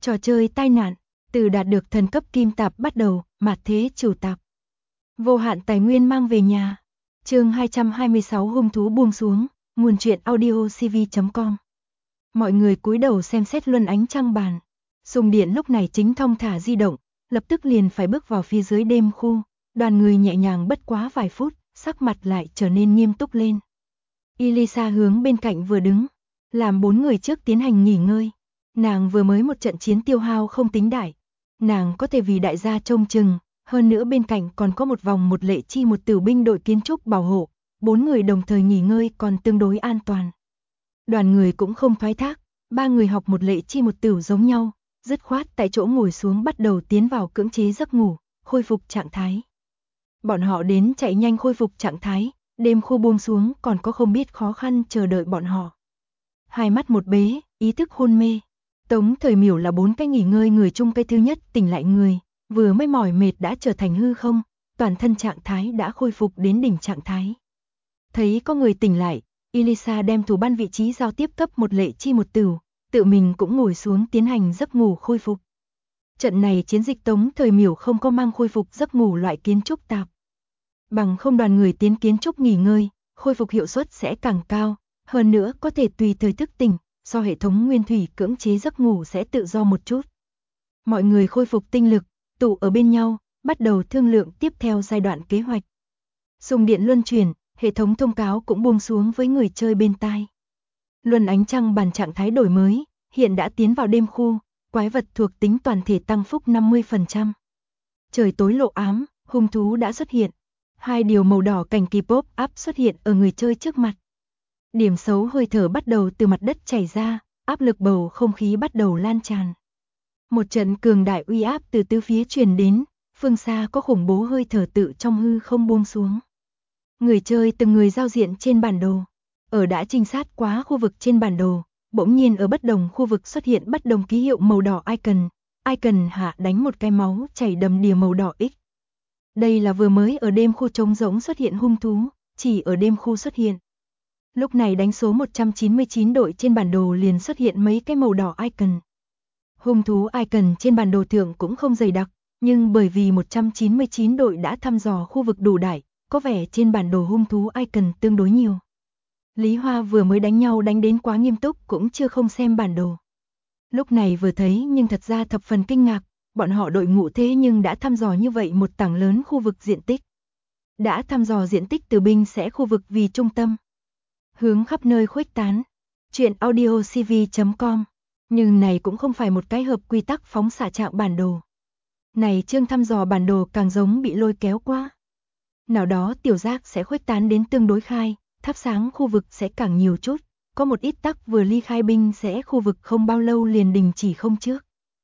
Trò chơi tai nạn, từ đạt được thần cấp kim tạp bắt đầu, mạt thế trừ tạp. Vô hạn tài nguyên mang về nhà. Chương 226 hung thú buông xuống, nguồn truyện audio cv.com. Mọi người cúi đầu xem xét luân ánh trăng bàn. Sùng Điện lúc này chính thong thả di động, lập tức liền phải bước vào phía dưới đêm khu. Đoàn người nhẹ nhàng bất quá vài phút, sắc mặt lại trở nên nghiêm túc lên. Elisa hướng bên cạnh vừa đứng, làm 4 người trước tiến hành nghỉ ngơi. Nàng vừa mới một trận chiến tiêu hao không tính đại, nàng có thể vì đại gia trông chừng, hơn nữa bên cạnh còn có một vòng một lệ chi một tiểu binh đội kiến trúc bảo hộ, 4 người đồng thời nghỉ ngơi còn tương đối an toàn. Đoàn người cũng không thoái thác, 3 người học một lệ chi một tiểu giống nhau, dứt khoát tại chỗ ngồi xuống bắt đầu tiến vào cưỡng chế giấc ngủ, khôi phục trạng thái. Bọn họ đến chạy nhanh khôi phục trạng thái, đêm khu buông xuống còn có không biết khó khăn chờ đợi bọn họ. Hai mắt một bế, ý thức hôn mê. Tống Thời Miểu là 4 cái nghỉ ngơi người chung cái thứ nhất tỉnh lại người, vừa mới mỏi mệt đã trở thành hư không, toàn thân trạng thái đã khôi phục đến đỉnh trạng thái. Thấy có người tỉnh lại, Elisa đem thủ ban vị trí giao tiếp cấp một lệ chi một tửu, tự mình cũng ngồi xuống tiến hành giấc ngủ khôi phục. Trận này chiến dịch Tống Thời Miểu không có mang khôi phục giấc ngủ loại kiến trúc tạp. Bằng không đoàn người tiến kiến trúc nghỉ ngơi, khôi phục hiệu suất sẽ càng cao, hơn nữa có thể tùy thời thức tỉnh, do hệ thống nguyên thủy cưỡng chế giấc ngủ sẽ tự do một chút. Mọi người khôi phục tinh lực, tụ ở bên nhau, bắt đầu thương lượng tiếp theo giai đoạn kế hoạch. Sùng Điện luân chuyển, hệ thống thông cáo cũng buông xuống với người chơi bên tai. Luân ánh trăng bàn trạng thái đổi mới, hiện đã tiến vào đêm khu, quái vật thuộc tính toàn thể tăng phúc 50%. Trời tối lộ ám, hung thú đã xuất hiện. 2 điều màu đỏ cảnh kỳ pop up xuất hiện ở người chơi trước mặt. Điểm xấu hơi thở bắt đầu từ mặt đất chảy ra, áp lực bầu không khí bắt đầu lan tràn. Một trận cường đại uy áp từ tứ phía truyền đến, phương xa có khủng bố hơi thở tự trong hư không buông xuống. Người chơi từng người giao diện trên bản đồ. Ở đã trinh sát quá khu vực trên bản đồ, bỗng nhiên ở bất đồng khu vực xuất hiện bất đồng ký hiệu màu đỏ icon. Icon hạ đánh một cái máu chảy đầm đìa màu đỏ X. Đây là vừa mới ở đêm khu trống rỗng xuất hiện hung thú, chỉ ở đêm khu xuất hiện. Lúc này đánh số 199 đội trên bản đồ liền xuất hiện mấy cái màu đỏ icon. Hung thú icon trên bản đồ thượng cũng không dày đặc, nhưng bởi vì 199 đội đã thăm dò khu vực đủ đại, có vẻ trên bản đồ hung thú icon tương đối nhiều. Lý Hoa vừa mới đánh nhau đánh đến quá nghiêm túc cũng chưa không xem bản đồ. Lúc này vừa thấy nhưng thật ra thập phần kinh ngạc, bọn họ đội ngũ thế nhưng đã thăm dò như vậy một tảng lớn khu vực diện tích. Đã thăm dò diện tích từ binh sẽ khu vực vì trung tâm. Hướng khắp nơi khuếch tán. Chuyện audio cv.com. Nhưng này cũng không phải một cái hợp quy tắc phóng xạ trạng bản đồ. Này chương thăm dò bản đồ càng giống bị lôi kéo qua. Nào đó tiểu giác sẽ khuếch tán đến tương đối khai, thắp sáng khu vực sẽ càng nhiều chút. Có một ít tắc vừa ly khai binh sẽ khu vực không bao lâu liền đình chỉ không trước.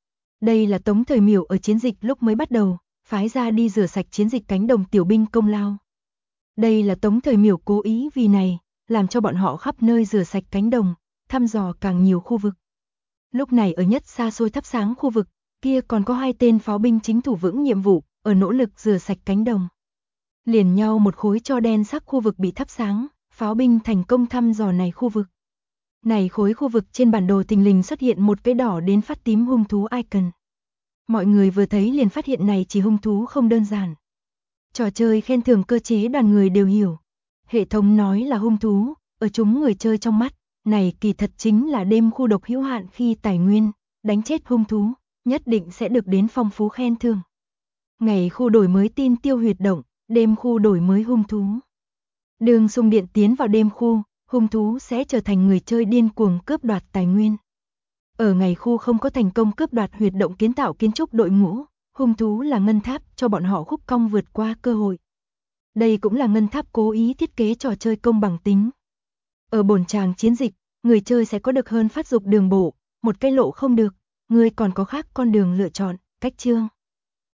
Đây là Tống Thời Miểu ở chiến dịch lúc mới bắt đầu, phái ra đi rửa sạch chiến dịch cánh đồng tiểu binh công lao. Đây là Tống Thời Miểu cố ý vì này, làm cho bọn họ khắp nơi rửa sạch cánh đồng, thăm dò càng nhiều khu vực. Lúc này ở nhất xa xôi thắp sáng khu vực, kia còn có 2 tên pháo binh chính thủ vững nhiệm vụ, ở nỗ lực rửa sạch cánh đồng. Liền nhau một khối cho đen sắc khu vực bị thắp sáng, pháo binh thành công thăm dò này khu vực. Này khối khu vực trên bản đồ thình lình xuất hiện một cái đỏ đến phát tím hung thú icon. Mọi người vừa thấy liền phát hiện này chỉ hung thú không đơn giản. Trò chơi khen thưởng cơ chế đoàn người đều hiểu. Hệ thống nói là hung thú, ở chúng người chơi trong mắt, này kỳ thật chính là đêm khu độc hữu hạn khi tài nguyên, đánh chết hung thú, nhất định sẽ được đến phong phú khen thưởng. Ngày khu đổi mới tin tiêu huyệt động, đêm khu đổi mới hung thú. Đường Sùng Điện tiến vào đêm khu, hung thú sẽ trở thành người chơi điên cuồng cướp đoạt tài nguyên. Ở ngày khu không có thành công cướp đoạt huyệt động kiến tạo kiến trúc đội ngũ, hung thú là ngân tháp cho bọn họ khúc cong vượt qua cơ hội. Đây cũng là ngân tháp cố ý thiết kế trò chơi công bằng tính. Ở bổn tràng chiến dịch, người chơi sẽ có được hơn phát dục đường bộ, một cái lộ không được, người còn có khác con đường lựa chọn, cách chương.